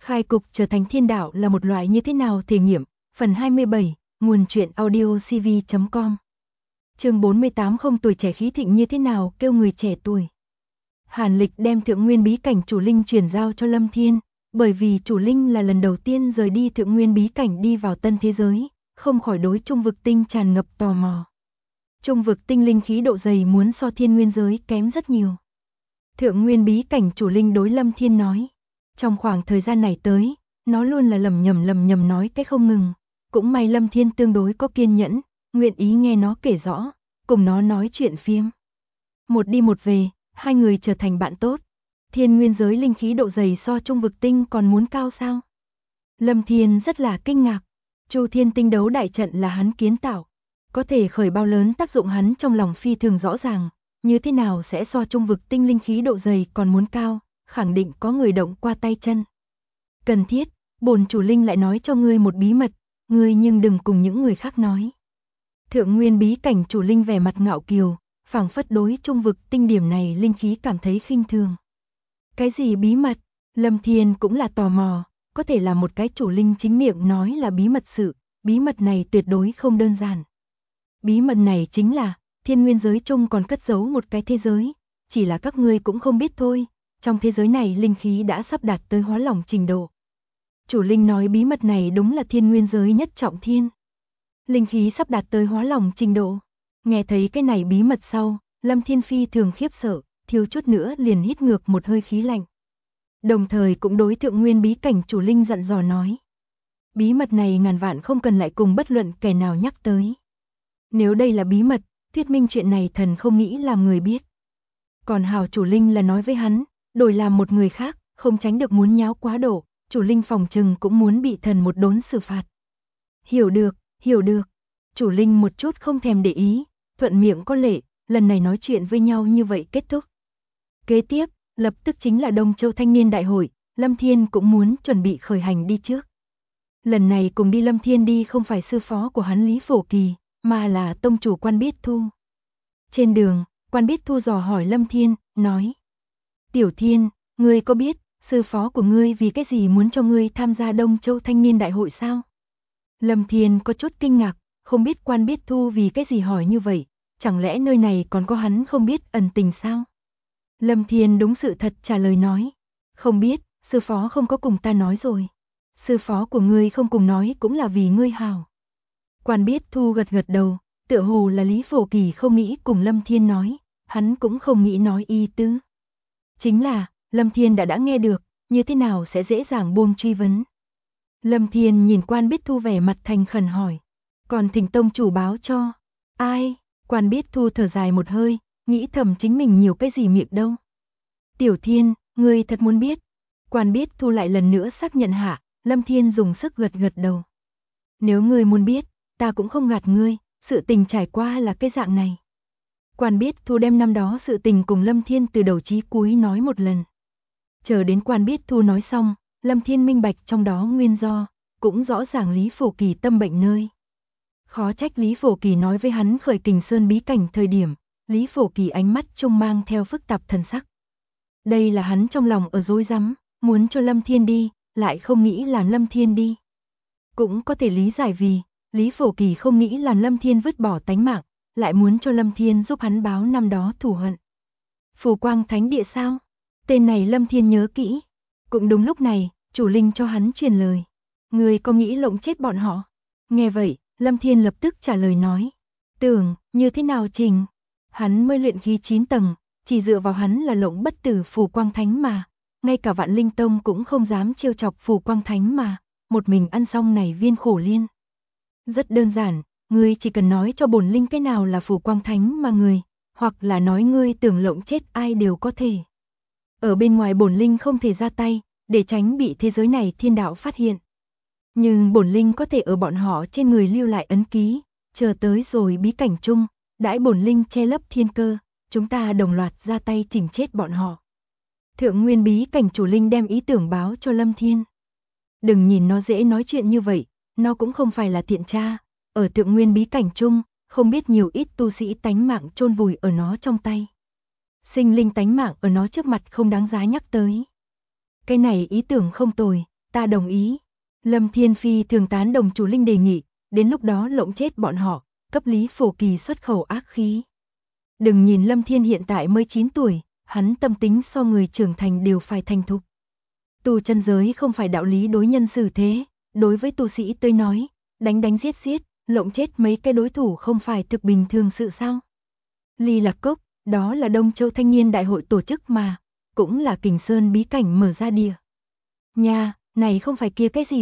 Khai cục trở thành thiên đạo là một loại như thế nào thể nghiệm, phần 27, nguồn truyện audio cv.com. Chương 48 không tuổi trẻ khí thịnh như thế nào kêu người trẻ tuổi. Hàn Lịch đem Thượng Nguyên bí cảnh chủ linh chuyển giao cho Lâm Thiên, bởi vì chủ linh là lần đầu tiên rời đi Thượng Nguyên bí cảnh đi vào tân thế giới, không khỏi đối Trung vực tinh tràn ngập tò mò. Trung vực tinh linh khí độ dày muốn so Thiên Nguyên giới kém rất nhiều. Thượng Nguyên bí cảnh chủ linh đối Lâm Thiên nói, trong khoảng thời gian này tới, nó luôn là lầm nhầm nói cái không ngừng, cũng may Lâm Thiên tương đối có kiên nhẫn, nguyện ý nghe nó kể rõ, cùng nó nói chuyện phiếm. Một đi một về, hai người trở thành bạn tốt. Thiên Nguyên giới linh khí độ dày so Trung vực tinh còn muốn cao sao? Lâm Thiên rất là kinh ngạc. Chu Thiên tinh đấu đại trận là hắn kiến tạo, có thể khởi bao lớn tác dụng hắn trong lòng phi thường rõ ràng, như thế nào sẽ so Trung vực tinh linh khí độ dày còn muốn cao, khẳng định có người động qua tay chân. Cần thiết, bổn chủ linh lại nói cho ngươi một bí mật, ngươi nhưng đừng cùng những người khác nói. Thượng Nguyên bí cảnh chủ linh vẻ mặt ngạo kiều, phảng phất đối Trung vực tinh điểm này linh khí cảm thấy khinh thường. Cái gì bí mật? Lâm Thiên cũng là tò mò, có thể là một cái chủ linh chính miệng nói là bí mật sự, bí mật này tuyệt đối không đơn giản. Bí mật này chính là, Thiên Nguyên giới chung còn cất giấu một cái thế giới, chỉ là các ngươi cũng không biết thôi, trong thế giới này linh khí đã sắp đạt tới hóa lỏng trình độ. Chủ linh nói bí mật này đúng là Thiên Nguyên giới nhất trọng thiên. Linh khí sắp đạt tới hóa lỏng trình độ. Nghe thấy cái này bí mật sau, Lâm Thiên Phi thường khiếp sợ, thiếu chút nữa liền hít ngược một hơi khí lạnh. Đồng thời cũng đối Thượng Nguyên bí cảnh chủ linh dặn dò nói. Bí mật này ngàn vạn không cần lại cùng bất luận kẻ nào nhắc tới. Nếu đây là bí mật, thuyết minh chuyện này thần không nghĩ làm người biết. Còn hào chủ linh là nói với hắn, đổi làm một người khác, không tránh được muốn nháo quá độ, chủ linh phòng trừng cũng muốn bị thần một đốn xử phạt. Hiểu được, hiểu được. Chủ linh một chút không thèm để ý, thuận miệng có lệ, lần này nói chuyện với nhau như vậy kết thúc. Kế tiếp, lập tức chính là Đông Châu Thanh niên đại hội, Lâm Thiên cũng muốn chuẩn bị khởi hành đi trước. Lần này cùng đi Lâm Thiên đi không phải sư phó của hắn Lý Phổ Kỳ, mà là tông chủ Quan Biết Thu. Trên đường, Quan Biết Thu dò hỏi Lâm Thiên, nói: Tiểu Thiên, ngươi có biết, sư phó của ngươi vì cái gì muốn cho ngươi tham gia Đông Châu Thanh niên đại hội sao? Lâm Thiên có chút kinh ngạc, không biết Quan Biết Thu vì cái gì hỏi như vậy, chẳng lẽ nơi này còn có hắn không biết ẩn tình sao? Lâm Thiên đúng sự thật trả lời nói, không biết, sư phó không có cùng ta nói rồi. Sư phó của ngươi không cùng nói cũng là vì ngươi hảo. Quan Biết Thu gật gật đầu, tựa hồ là Lý Phổ Kỳ không nghĩ cùng Lâm Thiên nói, hắn cũng không nghĩ nói y tứ. Chính là, Lâm Thiên đã nghe được, như thế nào sẽ dễ dàng buông truy vấn. Lâm Thiên nhìn Quan Biết Thu vẻ mặt thành khẩn hỏi, còn thỉnh tông chủ báo cho. Ai? Quan Biết Thu thở dài một hơi, nghĩ thầm chính mình nhiều cái gì miệng đâu. Tiểu Thiên, ngươi thật muốn biết. Quan Biết Thu lại lần nữa xác nhận hạ, Lâm Thiên dùng sức gật gật đầu. Nếu ngươi muốn biết, ta cũng không gạt ngươi, sự tình trải qua là cái dạng này. Quan Biết Thu đem năm đó sự tình cùng Lâm Thiên từ đầu chí cuối nói một lần. Chờ đến Quan Biết Thu nói xong, Lâm Thiên minh bạch trong đó nguyên do, cũng rõ ràng Lý Phổ Kỳ tâm bệnh nơi. Khó trách Lý Phổ Kỳ nói với hắn khởi Kình Sơn bí cảnh thời điểm, Lý Phổ Kỳ ánh mắt trông mang theo phức tạp thần sắc. Đây là hắn trong lòng ở rối rắm, muốn cho Lâm Thiên đi, lại không nghĩ làm Lâm Thiên đi. Cũng có thể lý giải vì, Lý Phổ Kỳ không nghĩ làm Lâm Thiên vứt bỏ tánh mạng, lại muốn cho Lâm Thiên giúp hắn báo năm đó thù hận. Phù Quang Thánh Địa sao? Tên này Lâm Thiên nhớ kỹ. Cũng đúng lúc này, chủ linh cho hắn truyền lời. Người có nghĩ lộng chết bọn họ? Nghe vậy, Lâm Thiên lập tức trả lời nói. Tưởng, như thế nào Trình? Hắn mới luyện khí 9 tầng, chỉ dựa vào hắn là lộng bất tử Phù Quang Thánh mà. Ngay cả Vạn Linh Tông cũng không dám trêu chọc Phù Quang Thánh mà. Một mình ăn xong này viên khổ liên. Rất đơn giản, ngươi chỉ cần nói cho bổn linh cái nào là Phù Quang Thánh mà người, hoặc là nói ngươi tưởng lộng chết ai đều có thể. Ở bên ngoài bổn linh không thể ra tay, để tránh bị thế giới này thiên đạo phát hiện. Nhưng bổn linh có thể ở bọn họ trên người lưu lại ấn ký, chờ tới rồi bí cảnh chung, đãi bổn linh che lấp thiên cơ, chúng ta đồng loạt ra tay chỉnh chết bọn họ. Thượng Nguyên bí cảnh chủ linh đem ý tưởng báo cho Lâm Thiên. Đừng nhìn nó dễ nói chuyện như vậy, nó cũng không phải là thiện tra, ở Thượng Nguyên bí cảnh chung, không biết nhiều ít tu sĩ tánh mạng chôn vùi ở nó trong tay. Sinh linh tánh mạng ở nó trước mặt không đáng giá nhắc tới. Cái này ý tưởng không tồi, ta đồng ý. Lâm Thiên Phi thường tán đồng chủ linh đề nghị, đến lúc đó lộng chết bọn họ, cấp Lý Phổ Kỳ xuất khẩu ác khí. Đừng nhìn Lâm Thiên hiện tại mới 9 tuổi, hắn tâm tính so người trưởng thành đều phải thành thục. Tu chân giới không phải đạo lý đối nhân xử thế, đối với tu sĩ tôi nói, đánh đánh giết giết, lộng chết mấy cái đối thủ không phải thực bình thường sự sao. Ly Lạc Cốc, đó là Đông Châu Thanh niên đại hội tổ chức mà, cũng là Kình Sơn bí cảnh mở ra địa. Nha, này không phải kia cái gì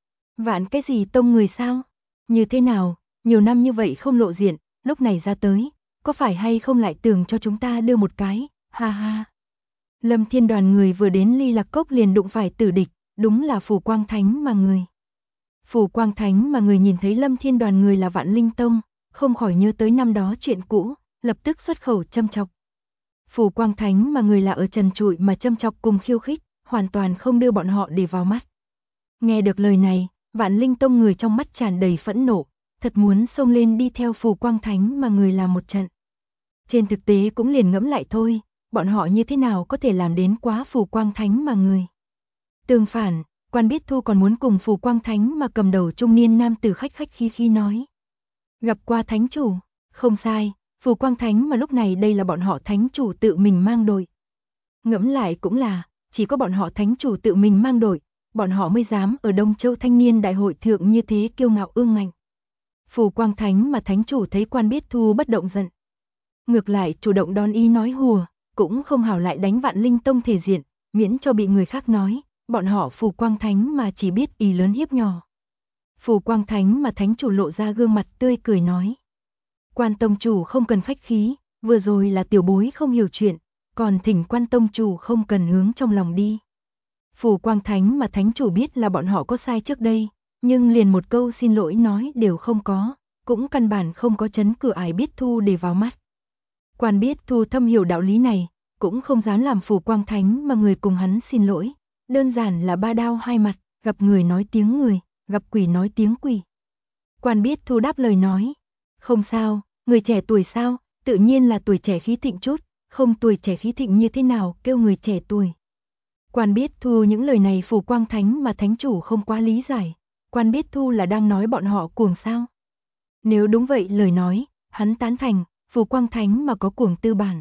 vạn cái gì tông người sao? Như thế nào, nhiều năm như vậy không lộ diện, lúc này ra tới, có phải hay không lại tưởng cho chúng ta đưa một cái, ha ha. Lâm Thiên đoàn người vừa đến Ly Lạc Cốc liền đụng phải tử địch, đúng là Phù Quang Thánh mà người. Phù Quang Thánh mà người nhìn thấy Lâm Thiên đoàn người là Vạn Linh Tông, không khỏi nhớ tới năm đó chuyện cũ, lập tức xuất khẩu châm chọc. Phù Quang Thánh mà người là ở trần trụi mà châm chọc cùng khiêu khích, hoàn toàn không đưa bọn họ để vào mắt. Nghe được lời này, Vạn Linh Tông người trong mắt tràn đầy phẫn nộ, thật muốn xông lên đi theo Phù Quang Thánh mà người làm một trận. Trên thực tế cũng liền ngẫm lại thôi, bọn họ như thế nào có thể làm đến quá Phù Quang Thánh mà người. Tương phản, Quan Biết Thu còn muốn cùng Phù Quang Thánh mà cầm đầu trung niên nam tử khách khách khí khí nói. Gặp qua Thánh chủ, không sai, Phù Quang Thánh mà lúc này đây là bọn họ Thánh chủ tự mình mang đội. Ngẫm lại cũng là, chỉ có bọn họ Thánh chủ tự mình mang đội, bọn họ mới dám ở Đông Châu Thanh niên đại hội thượng như thế kiêu ngạo ương ngạnh. Phù Quang Thánh mà Thánh chủ thấy Quan Biết Thu bất động giận. Ngược lại chủ động đón ý nói hùa, cũng không hảo lại đánh Vạn Linh Tông thể diện, miễn cho bị người khác nói, bọn họ Phù Quang Thánh mà chỉ biết ý lớn hiếp nhỏ. Phù Quang Thánh mà Thánh chủ lộ ra gương mặt tươi cười nói. Quan tông chủ không cần khách khí, vừa rồi là tiểu bối không hiểu chuyện, còn thỉnh Quan tông chủ không cần hướng trong lòng đi. Phù Quang Thánh mà Thánh chủ biết là bọn họ có sai trước đây, nhưng liền một câu xin lỗi nói đều không có, cũng căn bản không có chấn cửa Ai Biết Thu để vào mắt. Quan Biết Thu thâm hiểu đạo lý này, cũng không dám làm Phù Quang Thánh mà người cùng hắn xin lỗi, đơn giản là ba đao hai mặt, gặp người nói tiếng người, gặp quỷ nói tiếng quỷ. Quan Biết Thu đáp lời nói, không sao, người trẻ tuổi sao, tự nhiên là tuổi trẻ khí thịnh chút, không tuổi trẻ khí thịnh như thế nào kêu người trẻ tuổi. Quan Biết Thu những lời này Phù Quang Thánh mà Thánh chủ không quá lý giải, Quan Biết Thu là đang nói bọn họ cuồng sao. Nếu đúng vậy lời nói, hắn tán thành, Phù Quang Thánh mà có cuồng tư bản.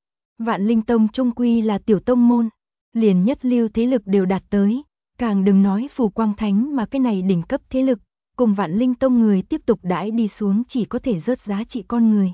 Vạn Linh Tông trung quy là tiểu tông môn, liền nhất lưu thế lực đều đạt tới, càng đừng nói Phù Quang Thánh mà cái này đỉnh cấp thế lực, cùng Vạn Linh Tông người tiếp tục đãi đi xuống chỉ có thể rớt giá trị con người.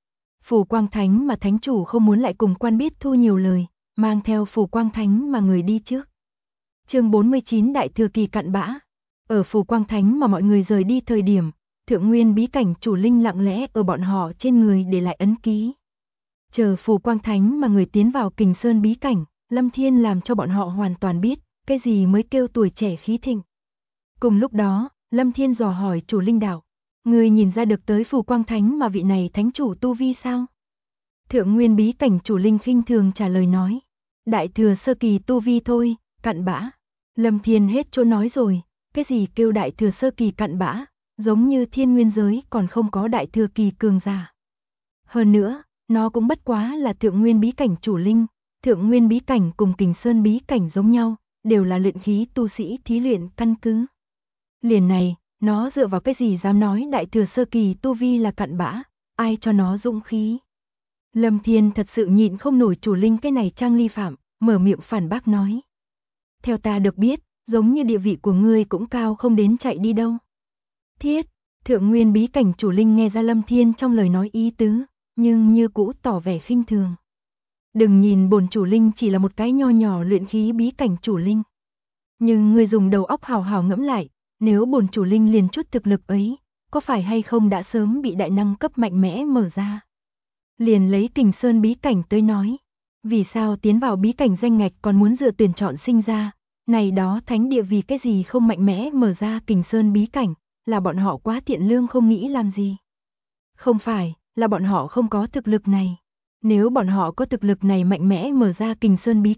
Phù Quang Thánh mà Thánh chủ không muốn lại cùng Quan Biết Thu nhiều lời, mang theo Phù Quang Thánh mà người đi trước. Chương 49 Đại Thừa Kỳ cặn bã. Ở Phù Quang Thánh mà mọi người rời đi thời điểm, Thượng Nguyên bí cảnh chủ linh lặng lẽ ở bọn họ trên người để lại ấn ký. Chờ Phù Quang Thánh mà người tiến vào Kình Sơn bí cảnh, Lâm Thiên làm cho bọn họ hoàn toàn biết, cái gì mới kêu tuổi trẻ khí thịnh. Cùng lúc đó, Lâm Thiên dò hỏi chủ linh đạo, người nhìn ra được tới Phù Quang Thánh mà vị này thánh chủ tu vi sao? Thượng Nguyên bí cảnh chủ linh khinh thường trả lời nói, Đại Thừa sơ kỳ tu vi thôi, cặn bã. Lâm Thiên hết chỗ nói rồi, cái gì kêu Đại Thừa sơ kỳ cặn bã, giống như Thiên Nguyên giới còn không có Đại Thừa kỳ cường giả. Hơn nữa, nó cũng bất quá là Thượng Nguyên bí cảnh chủ linh, Thượng Nguyên bí cảnh cùng Kình Sơn bí cảnh giống nhau, đều là luyện khí tu sĩ thí luyện căn cứ. Liền này, nó dựa vào cái gì dám nói Đại Thừa sơ kỳ tu vi là cặn bã, ai cho nó dũng khí. Lâm Thiên thật sự nhịn không nổi chủ linh cái này trang ly phạm, mở miệng phản bác nói. Theo ta được biết, giống như địa vị của ngươi cũng cao không đến chạy đi đâu. Thiết, Thượng Nguyên bí cảnh chủ linh nghe ra Lâm Thiên trong lời nói ý tứ, nhưng như cũ tỏ vẻ khinh thường. Đừng nhìn bổn chủ linh chỉ là một cái nho nhỏ luyện khí bí cảnh chủ linh. Nhưng ngươi dùng đầu óc hào hào ngẫm lại, nếu bổn chủ linh liền chút thực lực ấy, có phải hay không đã sớm bị đại năng cấp mạnh mẽ mở ra. Liền lấy Kình Sơn bí cảnh tới nói, vì sao tiến vào bí cảnh danh ngạch còn muốn dựa tuyển chọn sinh ra, này đó thánh địa vì cái gì không mạnh mẽ mở ra Kình Sơn bí cảnh, là bọn họ quá thiện lương không nghĩ làm gì. Không phải, là bọn họ không có thực lực này. Nếu bọn họ có thực lực này mạnh mẽ mở ra Kình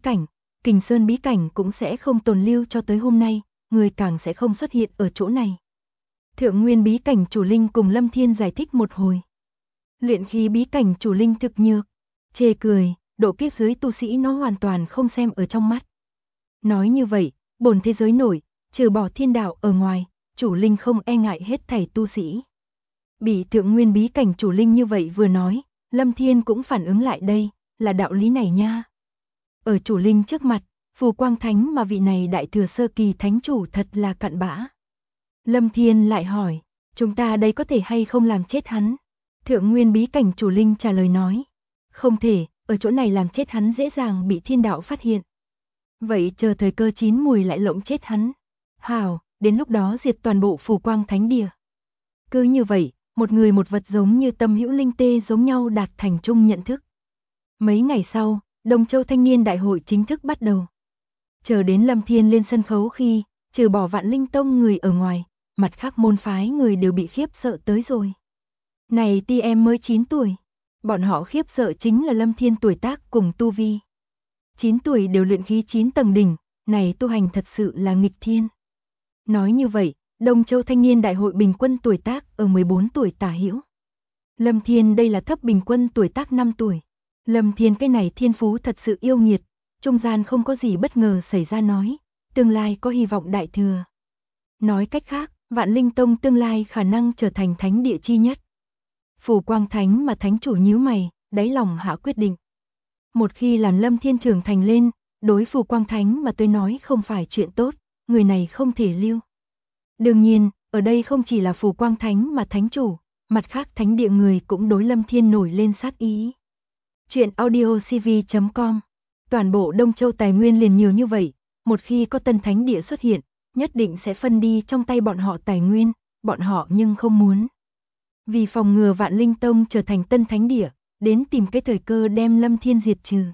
Sơn bí cảnh cũng sẽ không tồn lưu cho tới hôm nay, người càng sẽ không xuất hiện ở chỗ này. Thượng Nguyên bí cảnh chủ linh cùng Lâm Thiên giải thích một hồi. Luyện khí bí cảnh chủ linh thực nhược, chê cười, độ kiếp dưới tu sĩ nó hoàn toàn không xem ở trong mắt. Nói như vậy, bổn thế giới nổi, trừ bỏ thiên đạo ở ngoài, chủ linh không e ngại hết thảy tu sĩ. Bị Thượng Nguyên bí cảnh chủ linh như vậy vừa nói, Lâm Thiên cũng phản ứng lại đây, là đạo lý này nha. Ở chủ linh trước mặt, phù quang thánh mà vị này đại thừa sơ kỳ thánh chủ thật là cặn bã. Lâm Thiên lại hỏi, chúng ta đây có thể hay không làm chết hắn? Thượng Nguyên bí cảnh chủ linh trả lời nói, không thể, ở chỗ này làm chết hắn dễ dàng bị thiên đạo phát hiện. Vậy chờ thời cơ chín mùi lại lộng chết hắn. Hảo, đến lúc đó diệt toàn bộ phù quang thánh địa. Cứ như vậy, một người một vật giống như tâm hữu linh tê giống nhau đạt thành chung nhận thức. Mấy ngày sau, Đông Châu Thanh niên đại hội chính thức bắt đầu. Chờ đến Lâm Thiên lên sân khấu khi, trừ bỏ Vạn Linh Tông người ở ngoài, mặt khác môn phái người đều bị khiếp sợ tới rồi. Này ti em mới 9 tuổi, bọn họ khiếp sợ chính là Lâm Thiên tuổi tác cùng tu vi. 9 tuổi đều luyện khí 9 tầng đỉnh, này tu hành thật sự là nghịch thiên. Nói như vậy, Đông Châu Thanh niên đại hội bình quân tuổi tác ở 14 tuổi tả hữu. Lâm Thiên đây là thấp bình quân tuổi tác 5 tuổi. Lâm Thiên cái này thiên phú thật sự yêu nghiệt, trung gian không có gì bất ngờ xảy ra nói, tương lai có hy vọng đại thừa. Nói cách khác, Vạn Linh Tông tương lai khả năng trở thành thánh địa chi nhất. Phù Quang Thánh mà thánh chủ nhíu mày, đáy lòng hạ quyết định. Một khi làm Lâm Thiên trưởng thành lên, đối Phù Quang Thánh mà tôi nói không phải chuyện tốt, người này không thể lưu. Đương nhiên, ở đây không chỉ là Phù Quang Thánh mà thánh chủ, mặt khác thánh địa người cũng đối Lâm Thiên nổi lên sát ý. Chuyện audiocv.com. Toàn bộ Đông Châu tài nguyên liền nhiều như vậy, một khi có tân thánh địa xuất hiện, nhất định sẽ phân đi trong tay bọn họ tài nguyên, bọn họ nhưng không muốn. Vì phòng ngừa Vạn Linh Tông trở thành tân thánh địa, đến tìm cái thời cơ đem Lâm Thiên diệt trừ.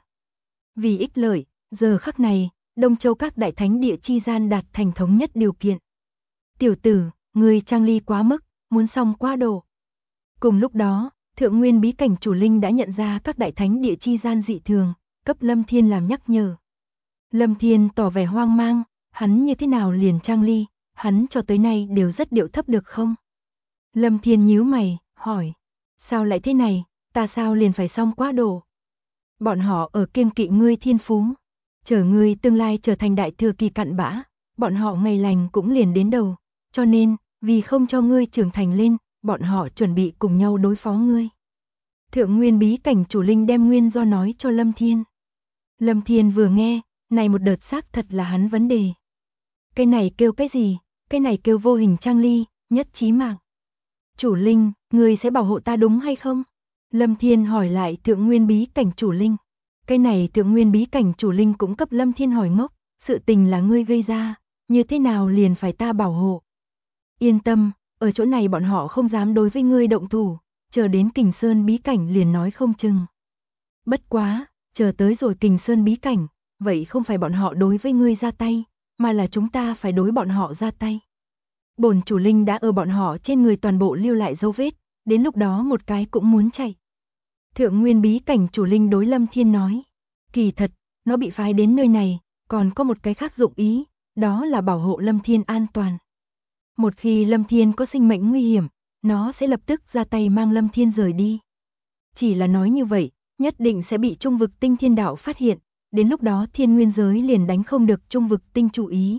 Vì ích lợi, giờ khắc này, Đông Châu các đại thánh địa chi gian đạt thành thống nhất điều kiện. Tiểu tử, người trang ly quá mức, muốn xong quá độ. Cùng lúc đó, Thượng Nguyên bí cảnh chủ linh đã nhận ra các đại thánh địa chi gian dị thường, cấp Lâm Thiên làm nhắc nhở. Lâm Thiên tỏ vẻ hoang mang, hắn như thế nào liền trang ly, hắn cho tới nay đều rất điệu thấp được không? Lâm Thiên nhíu mày, hỏi, sao lại thế này, ta sao liền phải xong quá độ? Bọn họ ở kiêng kỵ ngươi thiên phú, chờ ngươi tương lai trở thành đại thừa kỳ cặn bã, bọn họ ngày lành cũng liền đến đầu, cho nên, vì không cho ngươi trưởng thành lên, bọn họ chuẩn bị cùng nhau đối phó ngươi. Thượng Nguyên bí cảnh chủ linh đem nguyên do nói cho Lâm Thiên. Lâm Thiên vừa nghe, này một đợt xác thật là hắn vấn đề. Cái này kêu cái gì, cái này kêu vô hình trang ly, nhất chí mạng. Chủ linh, ngươi sẽ bảo hộ ta đúng hay không? Lâm Thiên hỏi lại Thượng Nguyên bí cảnh chủ linh. Cái này Thượng Nguyên bí cảnh chủ linh cũng cấp Lâm Thiên hỏi ngốc, sự tình là ngươi gây ra, như thế nào liền phải ta bảo hộ? Yên tâm, ở chỗ này bọn họ không dám đối với ngươi động thủ, chờ đến Kình Sơn bí cảnh liền nói không chừng. Bất quá, chờ tới rồi Kình Sơn bí cảnh, vậy không phải bọn họ đối với ngươi ra tay, mà là chúng ta phải đối bọn họ ra tay. Bổn chủ linh đã ở bọn họ trên người toàn bộ lưu lại dấu vết, đến lúc đó một cái cũng muốn chạy. Thượng Nguyên bí cảnh chủ linh đối Lâm Thiên nói, kỳ thật, nó bị phái đến nơi này, còn có một cái khác dụng ý, đó là bảo hộ Lâm Thiên an toàn. Một khi Lâm Thiên có sinh mệnh nguy hiểm, nó sẽ lập tức ra tay mang Lâm Thiên rời đi. Chỉ là nói như vậy, nhất định sẽ bị Trung vực tinh thiên đạo phát hiện, đến lúc đó thiên nguyên giới liền đánh không được Trung vực tinh chú ý.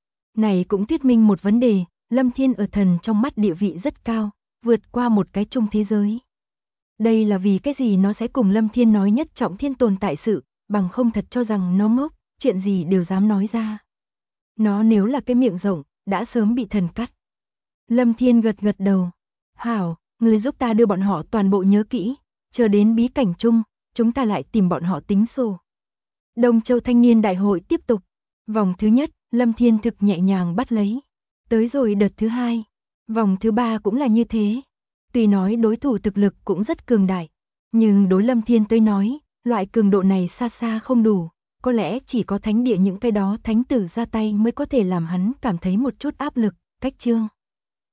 Này cũng thuyết minh một vấn đề, Lâm Thiên ở thần trong mắt địa vị rất cao, vượt qua một cái chung thế giới. Đây là vì cái gì nó sẽ cùng Lâm Thiên nói nhất trọng thiên tồn tại sự, bằng không thật cho rằng nó ngốc, chuyện gì đều dám nói ra. Nó nếu là cái miệng rộng, đã sớm bị thần cắt. Lâm Thiên gật gật đầu. Hảo, ngươi giúp ta đưa bọn họ toàn bộ nhớ kỹ, chờ đến bí cảnh chung, chúng ta lại tìm bọn họ tính sổ. Đông Châu Thanh niên đại hội tiếp tục. Vòng thứ nhất, Lâm Thiên thực nhẹ nhàng bắt lấy. Tới rồi đợt thứ hai, vòng thứ ba cũng là như thế. Tuy nói đối thủ thực lực cũng rất cường đại, nhưng đối Lâm Thiên tới nói, loại cường độ này xa xa không đủ. Có lẽ chỉ có thánh địa những cái đó thánh tử ra tay mới có thể làm hắn cảm thấy một chút áp lực, cách chương.